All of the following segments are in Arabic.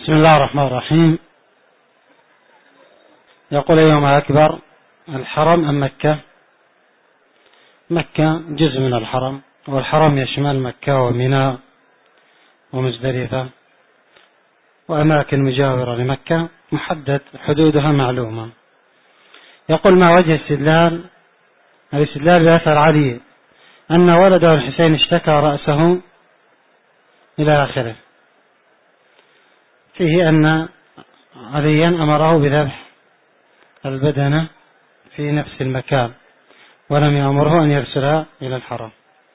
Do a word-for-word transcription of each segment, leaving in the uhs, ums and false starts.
بسم الله الرحمن الرحيم. يقول أيهما أكبر، الحرم أم مكة؟ مكة جزء من الحرم، والحرم يشمل مكة ومنى ومزدلفة وأماكن مجاورة لمكة محدد حدودها معلومة. يقول ما وجه استدلال الاستدلال بأثر علي أن ولده الحسين اشتكى رأسه إلى آخره، فيه أن عليا أمره بذبح البدنة في نفس المكان ولم يأمره أن يرسلها إلى الحرم.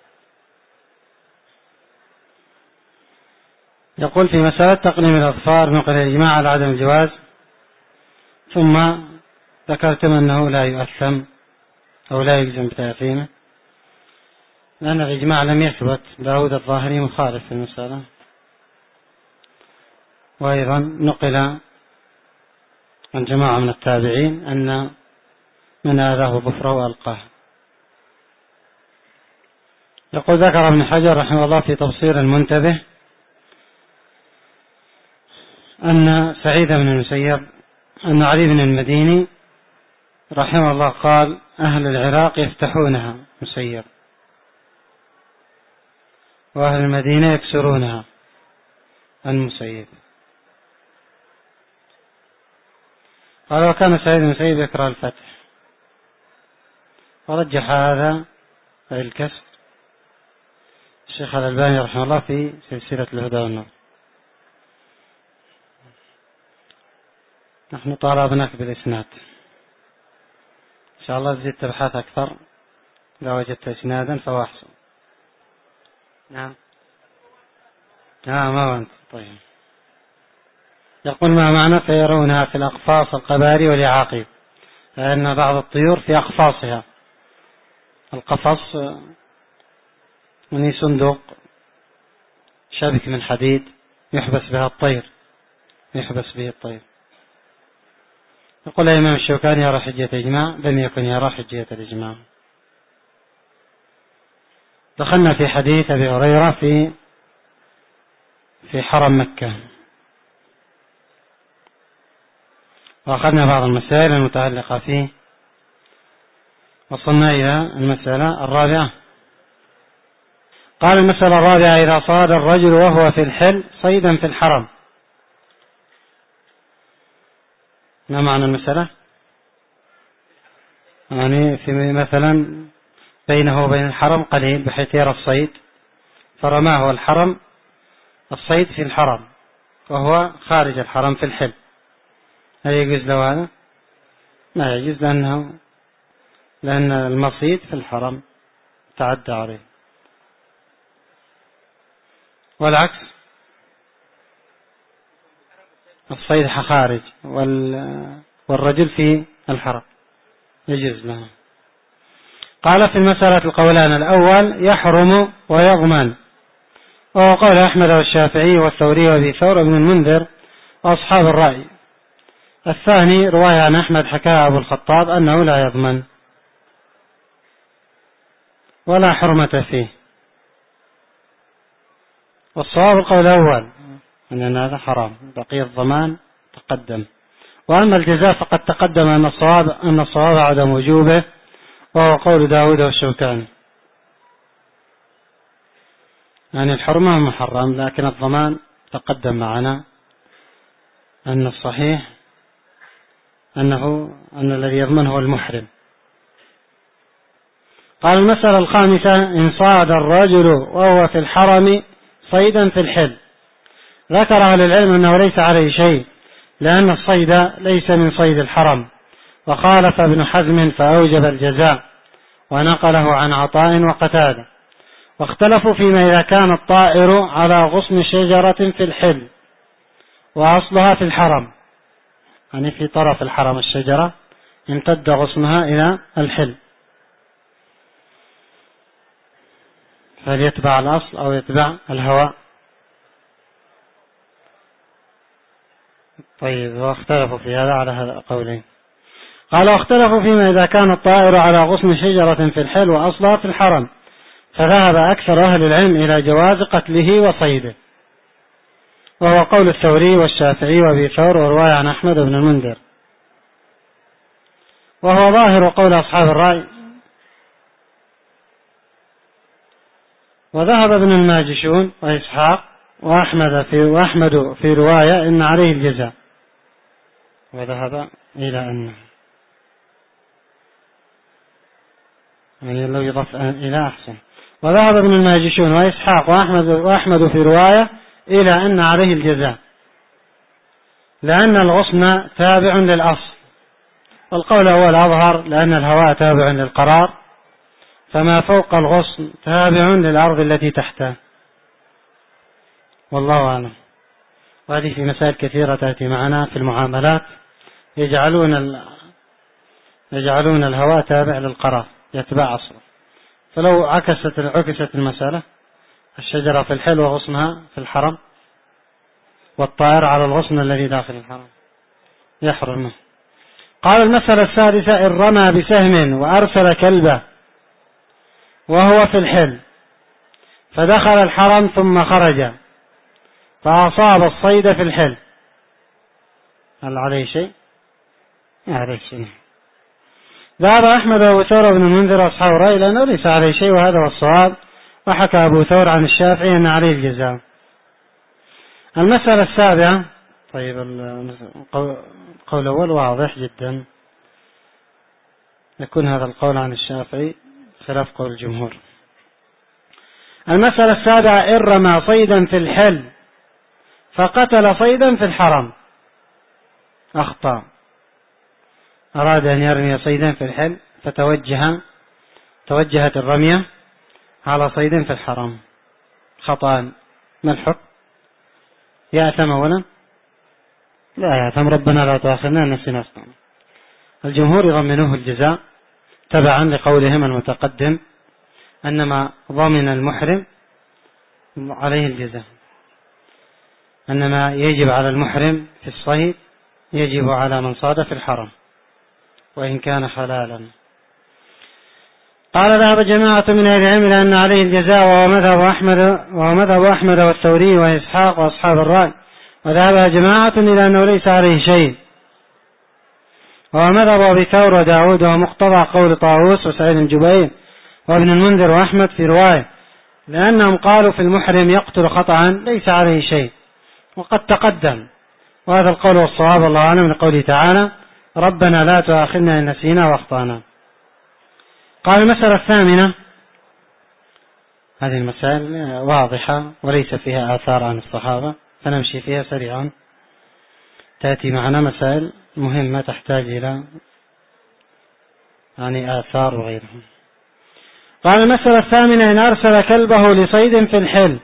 يقول في مسألة تقليم الأظفار نقل الإجماع على عدم الجواز، ثم ذكرتم أنه لا يؤثم أو لا يلزم بتأثيمه لأن الإجماع لم يثبت. داود الظاهري مخالف في المسألة، وأيضا نقل عن جماعة من التابعين أن من آذاه ظفره ألقاه. يقول ذكر ابن حجر رحمه الله في تبصير المنتبه أن سعيد بن المسيب أن علي بن المديني رحمه الله قال أهل العراق يفتحونها مسيب وأهل المدينة يكسرونها المسيب. قال وكان سعيد بن المسيب يكره الفتح، ورجح هذا الكسر الشيخ الألباني رحمه الله في سلسلة الهدى والنور. نحن طالبناك بالإسناد، إن شاء الله تزيد تبحث أكثر، إذا وجدت إسنادا فهو أحسن. نعم آه ما أنت طيب. يقول ما معنى فيرونها في الأقفاص القباري واليعاقيب، لأن بعض الطيور في أقفاصها. القفص من صندوق شبك من حديد يحبس بها الطير يحبس به الطير. يقول الإمام الشوكاني يرى حجية الإجماع، لم يكن يرى حجية الإجماع. دخلنا في حديث أبي هريرة في في حرم مكة، وأخذنا بعض المسائل المتعلقة فيه، وصلنا إلى المسألة الرابعة. قال المسألة الرابعة إذا صاد الرجل وهو في الحل صيدا في الحرم. ما معنى المسألة؟ يعني في مثلا بينه وبين الحرم قليل بحيث يرى الصيد فرماه الحرم الصيد في الحرم وهو خارج الحرم في الحل، هل يجوز له هذا؟ ما يجوز، لأنه لأن المصيد في الحرم تعدى عليه. والعكس الصيد خارج والرجل في الحرم يجوز له. قال في المسألة القولان الأول يحرم ويضمن، وهو قول أحمد والشافعي والثوري وابي ثور بن المنذر وأصحاب الرأي. الثاني رواية عن أحمد حكاها أبو الخطاب أنه لا يضمن ولا حرمة فيه، والصواب القول الأول أن هذا حرام، بقي الضمان تقدم. وأما الجزاء فقد تقدم أن الصواب أن الصواب عدم وجوبه، وهو قول داود والشوكاني، يعني الحرمة محرم لكن الضمان تقدم معنا أن الصحيح أنه أن الذي يضمن هو المحرم. قال المسألة الخامسة إن صاد الرجل وهو في الحرم صيدا في الحل. ذكر أهل العلم أنه ليس عليه شيء لأن الصيد ليس من صيد الحرم، وخالف ابن حزم فأوجب الجزاء ونقله عن عطاء وقتادة. واختلفوا فيما إذا كان الطائر على غصن شجرة في الحل وأصلها في الحرم، يعني في طرف الحرم الشجرة امتد غصنها إلى الحل، فليتبع الأصل أو يتبع الهواء. طيب واختلفوا في هذا على هذا القولين. قال واختلفوا فيما إذا كان الطائر على غصن شجرة في الحل وأصلها في الحرم، فذهب أكثر أهل العلم إلى جواز قتله وصيده، وهو قول الثوري والشافعي وأبي ثور ورواية عن أحمد بن المنذر، وهو ظاهر قول أصحاب الرأي. وذهب ابن الماجشون وإسحاق وأحمد في, وأحمد في رواية إن عليه الجزاء، وذهب إلى أنه يعني لو يضاف إلى أحسن. وذهب ابن الماجشون وإسحاق وأحمد, وأحمد في رواية إلى أن عليه الجزاء، لأن الغصن تابع للأصل، والقول هو الأظهر، لأن الهواء تابع للقرار، فما فوق الغصن تابع للأرض التي تحته، والله أعلم. وهذه في مسائل كثيرة تأتي معنا في المعاملات، يجعلون يجعلون الهواء تابع للقرار يتبع أصله. فلو عكست عكست المسألة، الشجرة في الحل وغصنها في الحرم، والطائر على الغصن الذي داخل الحرم يحرم. قال المسألة السادسة: إن رمى بسهم وأرسل كلبه وهو في الحل فدخل الحرم ثم خرج فأصاب الصيد في الحل، هل عليه شيء؟ عليه شيء. ذهب أحمد وأبو ثور بن المنذر وأصحاب الرأي لأنه ليس عليه شيء، وهذا هو الصواب. وحكى أبو ثور عن الشافعي أن عليه الجزاء. المسألة السابعة، طيب القول الأول واضح جدا، يكون هذا القول عن الشافعي خلاف قول الجمهور. المسألة السابعة: إن رمى صيدا في الحل فقتل صيدا في الحرم، أخطأ، أراد أن يرمي صيدا في الحل فتوجه توجهت الرمية على صيد في الحرم، خطأ، ما الحكم؟ يأثم أولا؟ لا يأثم، ربنا لا تؤاخذنا إن نسينا أخطأنا. الجمهور يضمنوه الجزاء تبعا لقولهم المتقدم أنما ضمن المحرم عليه الجزاء، أنما يجب على المحرم في الصيد يجب على من صاد في الحرم وإن كان حلالا. قال: ذهب جماعة من أهل العلم إلى أن عليه الجزاء، وهو مذهب أحمد وهو مذهب أحمد والثوري وإسحاق وأصحاب الرأي. وذهب جماعة إلى أنه ليس عليه شيء، وهو مذهب أبي ثور وداود، ومقتضى قول طاووس وسعيد بن جبير وابن المنذر وأحمد في رواية، لأنهم قالوا في المحرم يقتل خطأ ليس عليه شيء، وقد تقدم. وهذا القول والصواب الله أعلم، من قوله تعالى: ربنا لا تؤاخذنا إن نسينا وأخطأنا. قال: المسألة الثامنة، هذه المسائل واضحة وليس فيها آثار عن الصحابة، فنمشي فيها سريعا. تأتي معنا مسائل مهمة تحتاج إلى يعني آثار وغيرها. قال: المسألة الثامنة: إن أرسل كلبه لصيد في الحل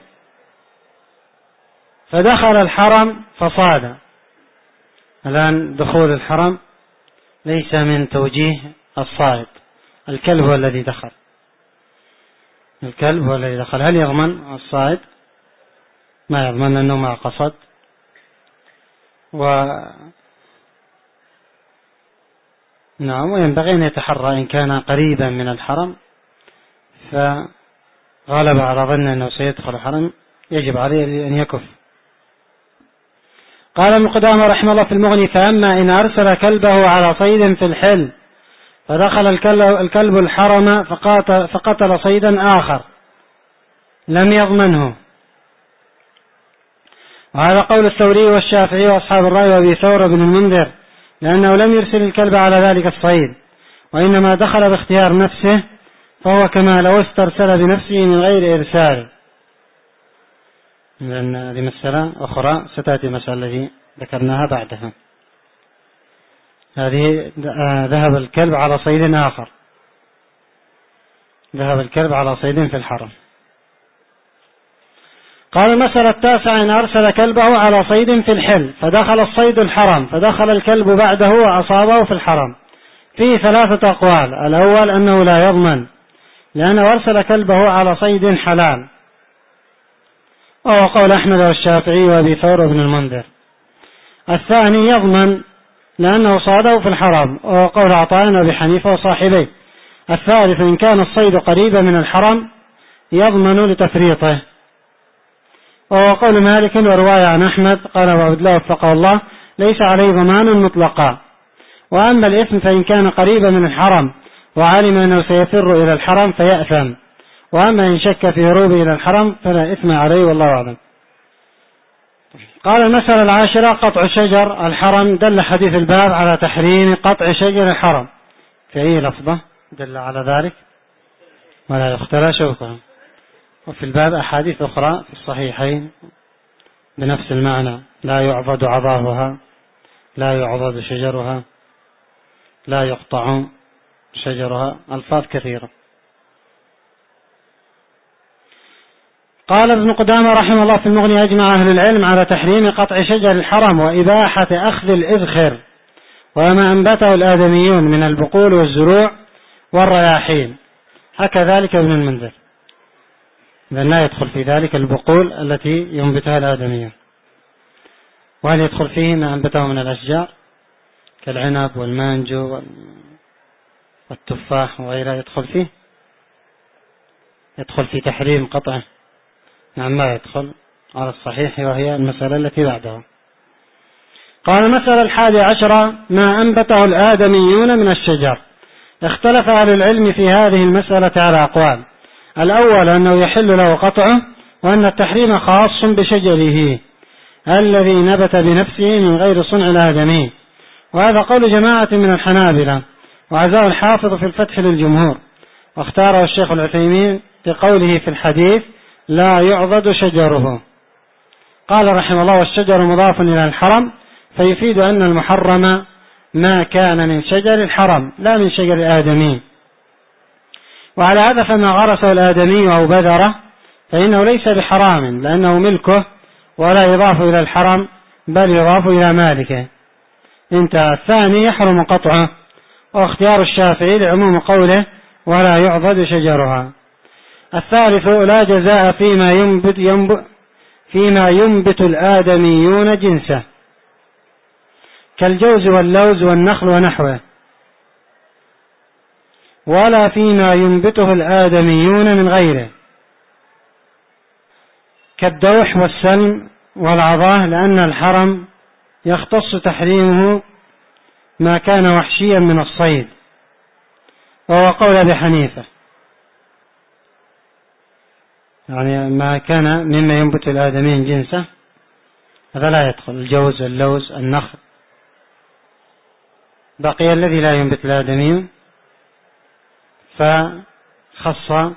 فدخل الحرم فصاد. الآن دخول الحرم ليس من توجيه الصائد، الكلب هو الذي دخل، الكلب هو الذي دخل. هل يضمن الصائد؟ ما يضمن، أنه ما قصد. و نعم، وينبغي أن يتحرى إن كان قريبا من الحرم فغالب على ظن أنه سيدخل الحرم يجب عليه أن يكف. قال ابن قدامة رحمه الله في المغني: فأما إن أرسل كلبه على صيد في الحل فدخل الكلب الحرم فقاتل, فقتل صيدا آخر لم يضمنه. وهذا قول الثوري والشافعي وأصحاب الرأي وأبي ثور بن المنذر، لأنه لم يرسل الكلب على ذلك الصيد، وإنما دخل باختيار نفسه، فهو كما لو استرسل بنفسه من غير إرسال. لأن هذه مسألة أخرى ستأتي، مسألة التي ذكرناها بعدها. هذه ذهب الكلب على صيد آخر، ذهب الكلب على صيد في الحرم. قال: المسألة التاسعة: إن أرسل كلبه على صيد في الحل فدخل الصيد الحرم فدخل الكلب بعده وأصابه في الحرم. فيه ثلاثة أقوال. الأول أنه لا يضمن، لأنه أرسل كلبه على صيد حلال، وهو قول أحمد والشافعي وأبي ثور بن المنذر. الثاني يضمن، لأنه صاده في الحرم، وهو قول عطاء وأبي حنيفة وصاحبيه. الثالث: إن كان الصيد قريبا من الحرم يضمن لتفريطه. وهو قول مالك ورواية عن أحمد قال أبو عبد الله وفقه الله ليس عليه ضمان مطلقا. وأما الإثم فإن كان قريبا من الحرم وعلم أنه سيفر إلى الحرم فيأثم، وأما إن شك في هروبه إلى الحرم فلا إثم عليه والله أعلم. قال المسألة العاشرة قطع شجر الحرم. دل حديث الباب على تحريم قطع شجر الحرم. في أي لفظة دل على ذلك؟ ولا يختلى شوكها. وفي الباب أحاديث أخرى في الصحيحين بنفس المعنى: لا يعضد عضاهها، لا يعضد شجرها، لا يقطع شجرها، ألفاظ كثيرة. قال ابن قدامة رحمه الله في المغني: أجمع أهل العلم على تحريم قطع شجر الحرم وإباحة أخذ الإذخر وما أنبته الآدميون من البقول والزروع والرياحين. حكى ذلك ابن المنذر، بل لا يدخل في ذلك البقول التي ينبتها الآدميون. وهل يدخل فيه ما أنبته من الأشجار كالعنب والمانجو والتفاح وغيرها؟ يدخل فيه؟ يدخل في تحريم قطعه؟ نعم ما يدخل على الصحيح، وهي المسألة التي بعدها. قال المسألة الحادية عشرة ما أنبته الآدميون من الشجر. اختلف أهل العلم في هذه المسألة على أقوال: الأول أنه يحل له قطعه، وأن التحريم خاص بشجره الذي نبت بنفسه من غير صنع الآدمي، وهذا قول جماعة من الحنابلة، وعزاه الحافظ في الفتح للجمهور، واختاره الشيخ العثيمين بقوله في الحديث: لا يعضد شجره. قال رحمه الله: والشجر مضاف إلى الحرم، فيفيد أن المحرم ما كان من شجر الحرم لا من شجر الآدمي. وعلى هذا فما غرسه الآدمي أو بذره فإنه ليس بحرام، لأنه ملكه ولا يضاف إلى الحرم بل يضاف إلى مالكه. انتهى. الثاني يحرم قطعه، واختيار الشافعي لعموم قوله: ولا يعضد شجرها. الثالث لا جزاء فيما ينبت, ينبت, فيما ينبت الآدميون جنسه كالجوز واللوز والنخل ونحوه، ولا فيما ينبته الآدميون من غيره كالدوح والسلم والعضاه، لأن الحرم يختص تحريمه ما كان وحشيا من الصيد، وهو قول أبي حنيفة، يعني ما كان مما ينبت الآدميين جنسه هذا لا يدخل، الجوز اللوز النخل. بقي الذي لا ينبت الآدميين فخص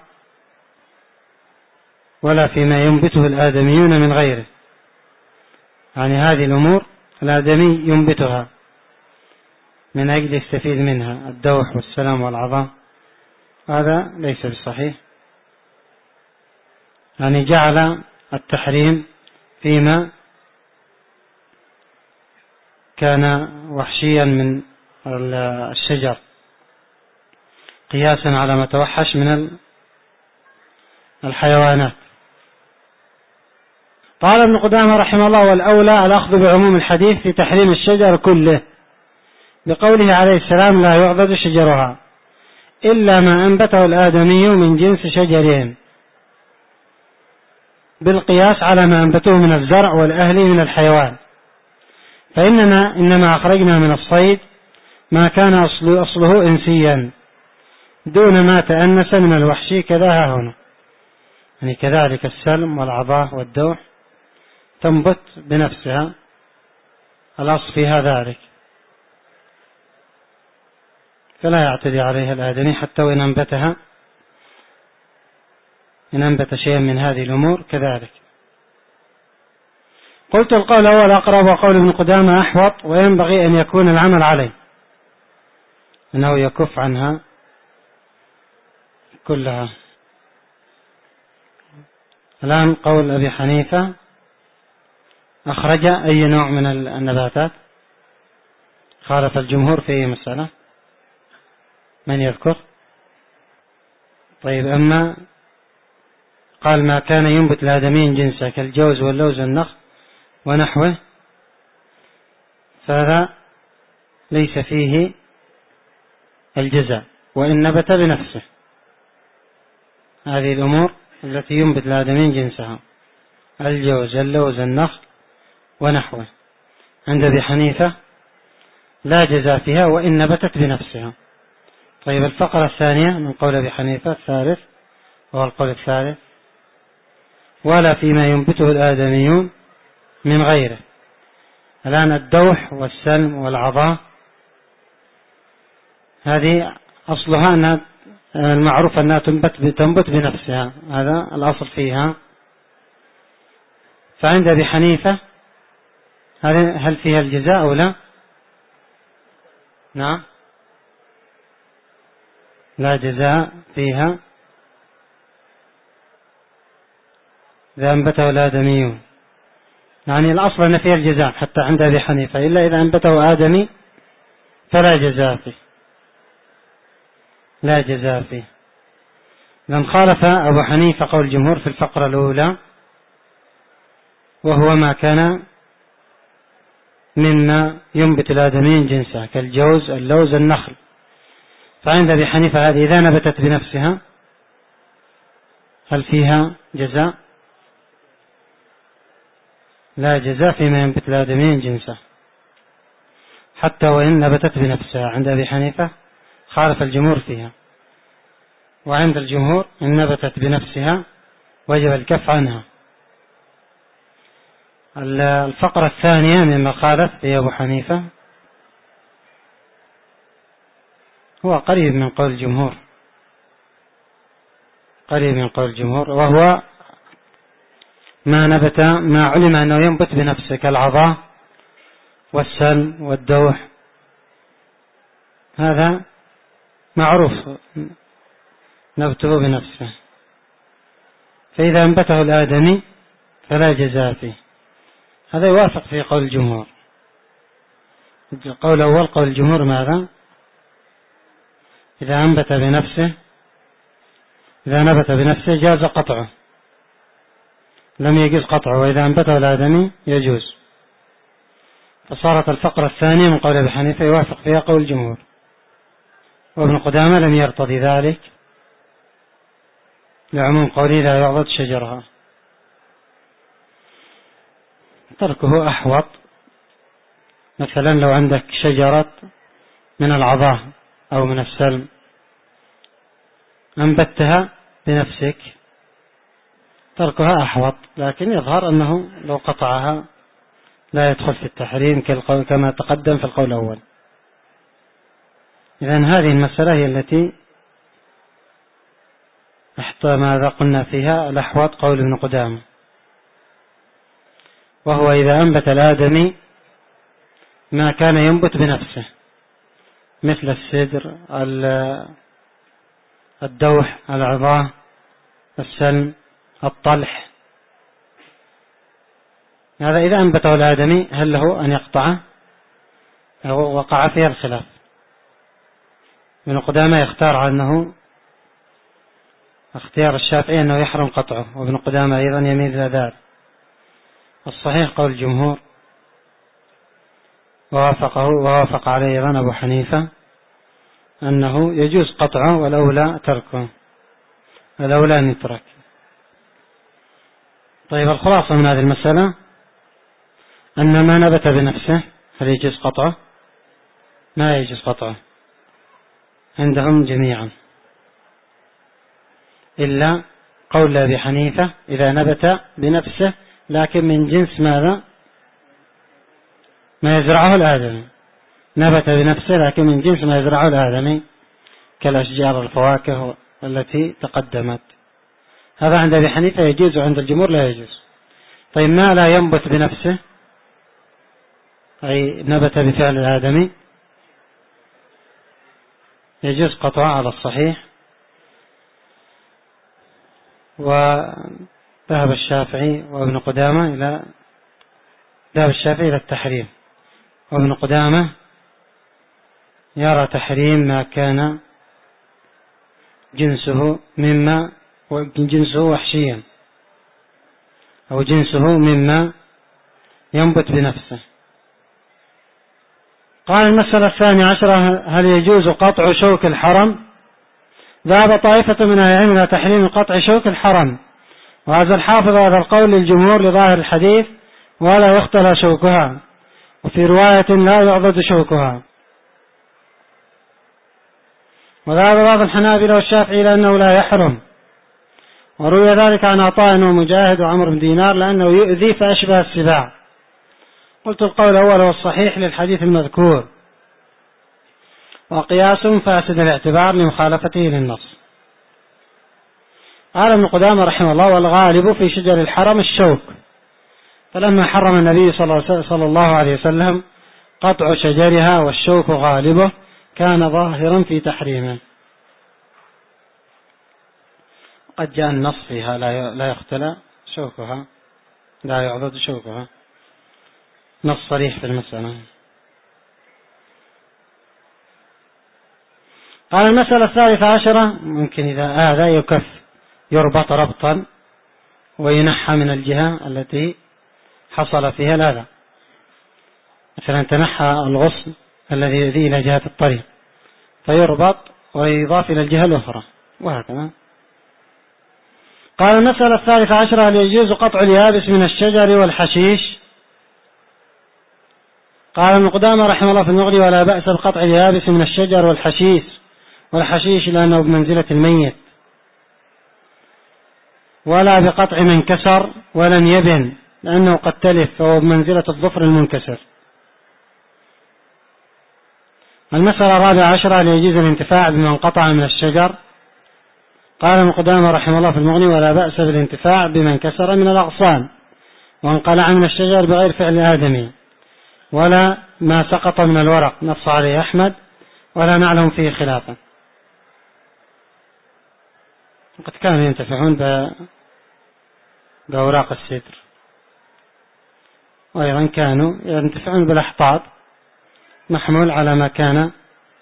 ولا فيما ينبته الآدميون من غيره، يعني هذه الأمور الآدمي ينبتها من أجل يستفيد منها، الدوح والسلام والعظام، هذا ليس بالصحيح. يعني جعل التحريم فيما كان وحشيا من الشجر قياسا على ما توحش من الحيوانات. قال ابن قدامة رحمه الله: والأولى الأخذ بعموم الحديث في تحريم الشجر كله، بقوله عليه السلام: لا يعضد شجرها إلا ما أنبته الآدمي من جنس شجرهم، بالقياس على ما أنبته من الزرع والأهلي من الحيوان، فإننا إنما أخرجنا من الصيد ما كان أصله, أصله إنسيا دون ما تأنس من الوحشي، كذا هنا. يعني كذلك السلم والعضاه والدوح تنبت بنفسها، الأصل فيها ذلك، فلا يعتدي عليها الآدمي حتى وإن أنبتها، إن أنبت شيئا من هذه الأمور كذلك. قلت القول الأول أقرب، وقول ابن قدامة أحوط، وينبغي أن يكون العمل عليه أنه يكف عنها كلها. الآن قول أبي حنيفة: أخرج أي نوع من النباتات؟ خالف الجمهور في أي مسألة؟ من يذكر؟ طيب، أما قال ما كان ينبت الآدميين جنسه كالجوز واللوز والنخل ونحوه، فهذا ليس فيه الجزاء وإن نبت بنفسه. هذه الأمور التي ينبت الآدميين جنسها الجوز اللوز النخل ونحوه. عند أبي حنيفة لا جزاء فيها وإن نبتت بنفسها. طيب الفقرة الثانية من قول أبي حنيفة الثالث وهو القول الثالث: ولا فيما ينبته الآدميون من غيره. الآن الدوح والسلم والعضاء هذه أصلها أنها المعروف أنها تنبت بنفسها، هذا الأصل فيها. فعند أبي حنيفة هل فيها الجزاء أو لا؟ نعم، لا جزاء فيها إذا أنبته الآدميون، يعني الأصل أن فيها الجزاء حتى عند أبي حنيفة، إلا إذا أنبته آدمي فلا جزاء فيه، لا جزاء فيه. لأن خالف أبو حنيفة قول الجمهور في الفقرة الأولى، وهو ما كان مما ينبت الآدميين جنسه كالجوز اللوز النخل. فعند أبي حنيفة هذه إذا نبتت بنفسها هل فيها جزاء؟ لا جزاء فيما ينبت الآدميين جنسه حتى وإن نبتت بنفسها. عند أبي حنيفة خالف الجمهور فيها، وعند الجمهور إن نبتت بنفسها وجب الكف عنها. الفقرة الثانية مما خالف في أبو حنيفة هو قريب من قول الجمهور، قريب من قول الجمهور، وهو ما نبت ما علم أنه ينبت بنفسه كالعضاء والسلم والدوح، هذا معروف نبته بنفسه. فإذا أنبته الآدمي فلا جزاء فيه. هذا يوافق في قول الجمهور. القول الأول قول الجمهور ماذا؟ إذا أنبت بنفسه إذا نبت بنفسه جاز قطعه، لم يجوز قطعه، وإذا أنبته الآدمي يجوز. فصارت الفقرة الثانية من قول أبي حنيفة يوافق فيها قول الجمهور، وابن قدامة لم يرتضي ذلك لعموم قوله لا يعضد شجرها، تركه أحوط. مثلا لو عندك شجرة من العضاء أو من السلم أنبتها بنفسك تركها أحوط، لكن يظهر أنه لو قطعها لا يدخل في التحريم كما تقدم في القول الأول. إذن هذه المسألة هي التي احتى ماذا قلنا فيها الأحوط قول ابن قدامة، وهو إذا أنبت الآدمي ما كان ينبت بنفسه مثل السدر الدوح العضاء السلم الطلح، هذا إذا أنبته الآدمي هل له أن يقطعه؟ وقع فيها الخلاف. ابن قدامة يختار أنه اختيار الشافعي أنه يحرم قطعه، وابن قدامة أيضا يميل إلى ذلك. الصحيح قول الجمهور ووافقه ووافق عليه أيضا أبو حنيفة أنه يجوز قطعه والأولى تركه، الأولى أن يترك. طيب الخلاصة من هذه المسألة أن ما نبت بنفسه هل يجوز قطعه؟ ما يجوز قطعه عندهم جميعا، إلا قول أبي حنيفة إذا نبت بنفسه لكن من جنس ماذا؟ ما يزرعه الآدمي، نبت بنفسه لكن من جنس ما يزرعه الآدمي كالأشجار الفواكه التي تقدمت، هذا عند أبي حنيفة يجوز وعند الجمهور لا يجوز. طيب ما لا ينبت بنفسه أي نبت بفعل الآدمي يجوز قطعه على الصحيح، وذهب الشافعي وابن قدامة إلى ذهب الشافعي إلى التحريم، وابن قدامة يرى تحريم ما كان جنسه مما جنسه وحشيا أو جنسه مما ينبت بنفسه. قال المسألة الثانية عشرة هل يجوز قطع شوك الحرم؟ ذهب طائفة من أهل العلم إلى تحريم قطع شوك الحرم وهذا الحافظ هذا القول للجمهور لظاهر الحديث ولا يختلى شوكها، وفي رواية لا يعضد شوكها. وذهب بعض الحنابلة والشافعي لأنه لا يحرم، وروي ذلك عن عطاء ومجاهد وعمر بن دينار لأنه يؤذي فأشبه السباع. قلت القول الأول هو الصحيح للحديث المذكور، وقياس فاسد الاعتبار لمخالفته للنص. قال ابن قدامة رحمه الله: والغالب في شجر الحرم الشوك، فلما حرم النبي صلى الله عليه وسلم قطع شجرها والشوك غالبه كان ظاهرا في تحريمه. قد جاء النص فيها لا يختلى شوكها، لا يعضد شوكها، نص صريح في المسألة. قال المسألة الثالثة عشرة: ممكن إذا هذا يكف يربط ربطا وينحى من الجهة التي حصل فيها الأذى، مثلا تنحى الغصن الذي يؤذي إلى جهة الطريق فيربط ويضاف إلى الجهة الأخرى وهكذا. قال المسألة الثالثة عشرة: هل يجوز قطع اليابس من الشجر والحشيش؟ قال ابن قدامة رحمه الله في المغني: ولا بأس بقطع اليابس من الشجر والحشيش والحشيش لأنه بمنزلة الميت، ولا بقطع من كسر ولم يبن لأنه قد تلف فهو بمنزلة الظفر المنكسر. المسألة الرابعة عشرة: هل يجوز الانتفاع بمن قطع من الشجر؟ قال ابن قدامة رحمه الله في المغني: ولا بأس بالانتفاع بمن كسر من الأغصان وانقلع من الشجر بغير فعل آدمي، ولا ما سقط من الورق، نص عليه أحمد ولا نعلم فيه خلافا. وقد كانوا ينتفعون بأوراق السدر، وأيضا كانوا ينتفعون بالأحطاب محمول على ما كان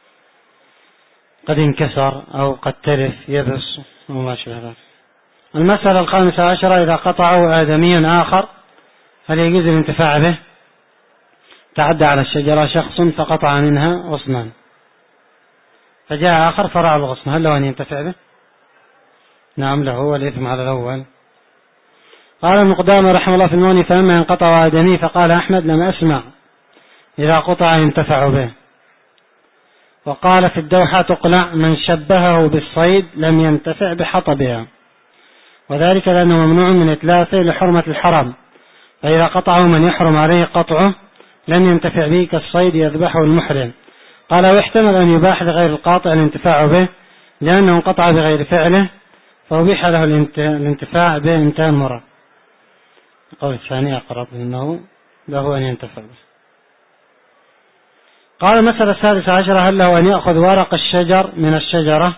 قد انكسر أو قد تلف يبس وما شابه ذلك. المسألة الخامسة عشرة: إذا قطعه آدمي آخر هل يجوز الانتفاع به؟ تعدى على الشجرة شخص فقطع منها غصنا، فجاء آخر فرع الغصن، هل له أن ينتفع به؟ نعم له، والإثم على الأول. قال ابن قدامة رحمه الله في المغني: فلما انقطع آدمي فقال أحمد: لم أسمع إذا قطع ينتفع به. وقال في الدوحة: تقلع من شبهه بالصيد لم ينتفع بحطبها، وذلك لأنه ممنوع من إتلافه لحرمة الحرم، فإذا قطعه من يحرم عليه قطعه لم ينتفع به كالصيد يذبحه المحرم. قال: ويحتمل أن يباح لغير القاطع الانتفاع به لأنه انقطع بغير فعله فأبيح له الانتفاع به انتهى المراد. القول الثاني أقرب أنه له أن ينتفع به. قال المسألة السادسة عشرة: هل له أن يأخذ ورق الشجر من الشجرة؟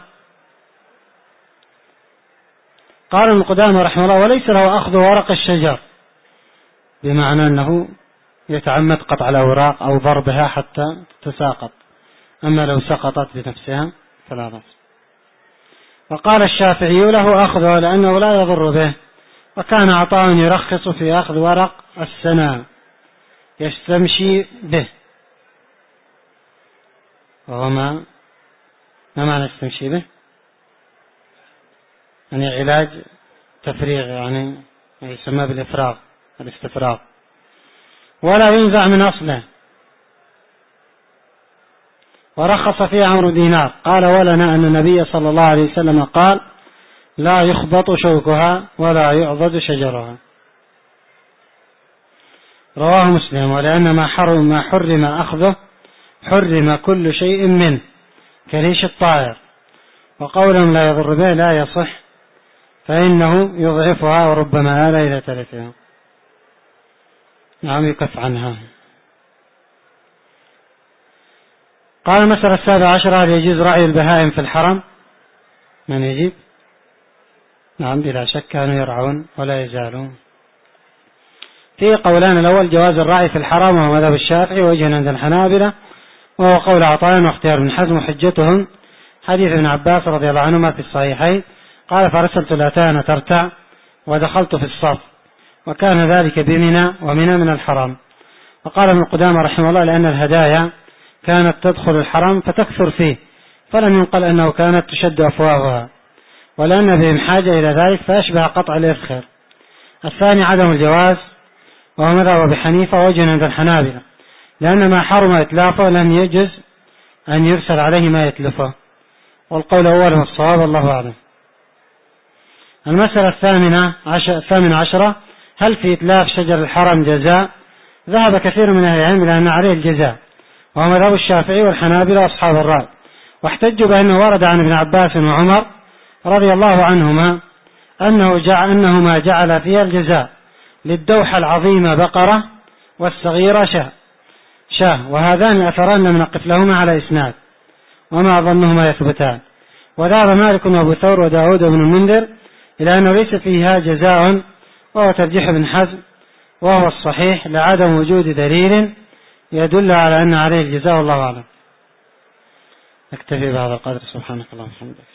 قال ابن قدامة رحمه الله: وليس له أخذ ورق الشجر بمعنى أنه يتعمد قطع الأوراق أو ضربها حتى تتساقط، أما لو سقطت بنفسها فلا بأس. وقال الشافعي: له أخذه لأنه لا يضر به، وكان عطاء يرخص في أخذ ورق السنة يستمشي به. وهو ما ما معنى يستمشي به؟ يعني علاج تفريغ، يعني يسمى بالإفراغ، الاستفراغ، ولا ينزع من أصله. ورخص فيه عمرو دينار قال: ولنا أن النبي صلى الله عليه وسلم قال: لا يخبط شوكها ولا يعضد شجرها. رواه مسلم. ولأن ما حرم ما حرم أخذه حرم كل شيء منه كريش الطائر، وقولهم لا يضر به لا يصح، فإنه يضعفها وربما آل إلى تلفها. نعم، يكف عنها. قال المسألة السابعة عشرة: هل يجوز رعي البهائم في الحرم؟ من يجيب؟ نعم بلا شك كانوا يرعون ولا يزالون. في قولان: الأول جواز الرعي في الحرم وهو مذهب الشافعي ووجه عند الحنابلة، وهو قول عطاء واختيار ابن حزم، وحجتهم حديث ابن عباس رضي الله عنهما في الصحيحين قال: فرسلت الأتان ترتع ودخلت في الصف، وكان ذلك بمنى ومنى من الحرم. وقال ابن قدامة رحمه الله: لأن الهدايا كانت تدخل الحرم فتكثر فيه، فلم ينقل أنه كانت تشد أفواهها، ولأن بهم حاجة إلى ذلك فأشبه قطع الإذخر. الثاني عدم الجواز، وهو مذهب أبي حنيفة وجه عند الحنابلة، لأن ما حرم إتلافه لم يجز أن يرسل عليه ما يتلفه، والقول الأول هو الصواب، الله أعلم. المسألة الثامنة عشر الثامنة عشرة: هل في إتلاف شجر الحرم جزاء؟ ذهب كثير من أهل العلم إلى أن عليه الجزاء، وهو مذهب الشافعي والحنابلة وأصحاب الرأي، واحتجوا بأنه ورد عن ابن عباس وعمر رضي الله عنهما أنه جعل أنهما جعل فيها الجزاء للدوحة العظيمة بقرة والصغيرة شاة شاه وهذان أثران لم نقف لهما على إسناد وما أظنهما يثبتان. وذهب مالك وأبو ثور وداود بن المنذر إلى أنه ليس فيها جزاء، وهو ترجيح ابن حزم وهو الصحيح لعدم وجود دليل يدل على أن عليه الجزاء، والله أعلم. نكتفي بهذا القدر. سبحانك اللهم وبحمدك.